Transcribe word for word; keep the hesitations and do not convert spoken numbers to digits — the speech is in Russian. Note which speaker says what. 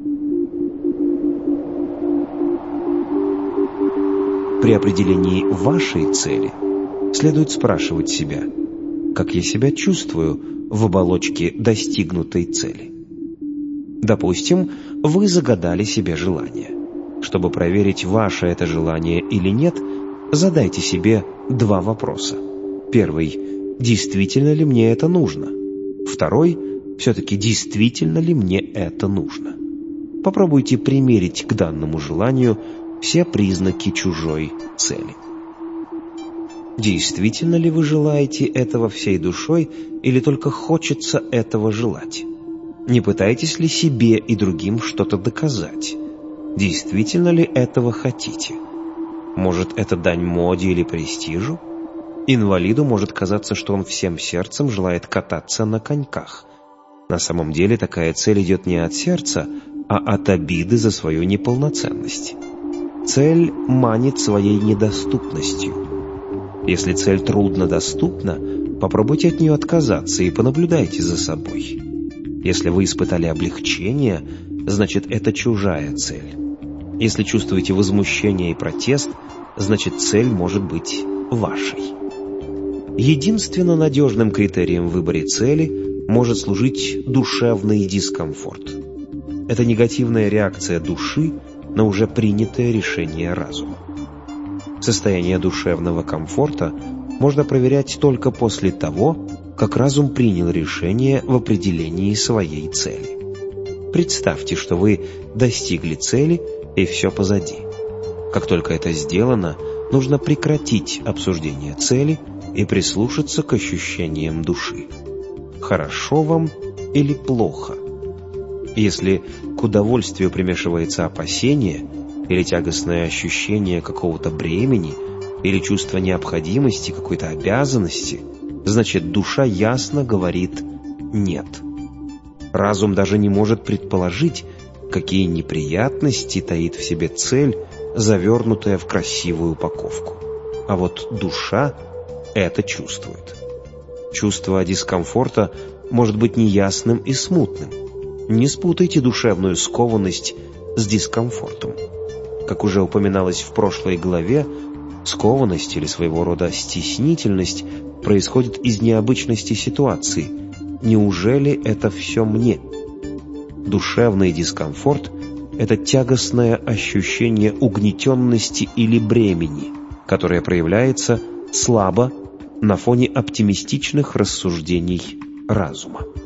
Speaker 1: При определении вашей цели следует спрашивать себя: как я себя чувствую в оболочке достигнутой цели? Допустим, вы загадали себе желание. Чтобы проверить, ваше это желание или нет, задайте себе два вопроса. Первый: действительно ли мне это нужно? Второй: все-таки действительно ли мне это нужно? Попробуйте примерить к данному желанию все признаки чужой цели. Действительно ли вы желаете этого всей душой или только хочется этого желать? Не пытаетесь ли себе и другим что-то доказать? Действительно ли этого хотите? Может, это дань моде или престижу? Инвалиду может казаться, что он всем сердцем желает кататься на коньках. На самом деле такая цель идет не от сердца, а от обиды за свою неполноценность. Цель манит своей недоступностью. Если цель труднодоступна, попробуйте от нее отказаться и понаблюдайте за собой. Если вы испытали облегчение, значит, это чужая цель. Если чувствуете возмущение и протест, значит, цель может быть вашей. Единственно надежным критерием в выборе цели может служить душевный дискомфорт. Это негативная реакция души на уже принятое решение разума. Состояние душевного комфорта можно проверять только после того, как разум принял решение в определении своей цели. Представьте, что вы достигли цели и все позади. Как только это сделано, нужно прекратить обсуждение цели и прислушаться к ощущениям души. Хорошо вам или плохо? Если к удовольствию примешивается опасение или тягостное ощущение какого-то бремени или чувство необходимости, какой-то обязанности, значит, душа ясно говорит «нет». Разум даже не может предположить, какие неприятности таит в себе цель, завернутая в красивую упаковку. А вот душа это чувствует. Чувство дискомфорта может быть неясным и смутным. Не спутайте душевную скованность с дискомфортом. Как уже упоминалось в прошлой главе, скованность или своего рода стеснительность происходит из необычности ситуации. Неужели это все мне? Душевный дискомфорт – это тягостное ощущение угнетенности или бремени, которое проявляется слабо на фоне оптимистичных рассуждений разума.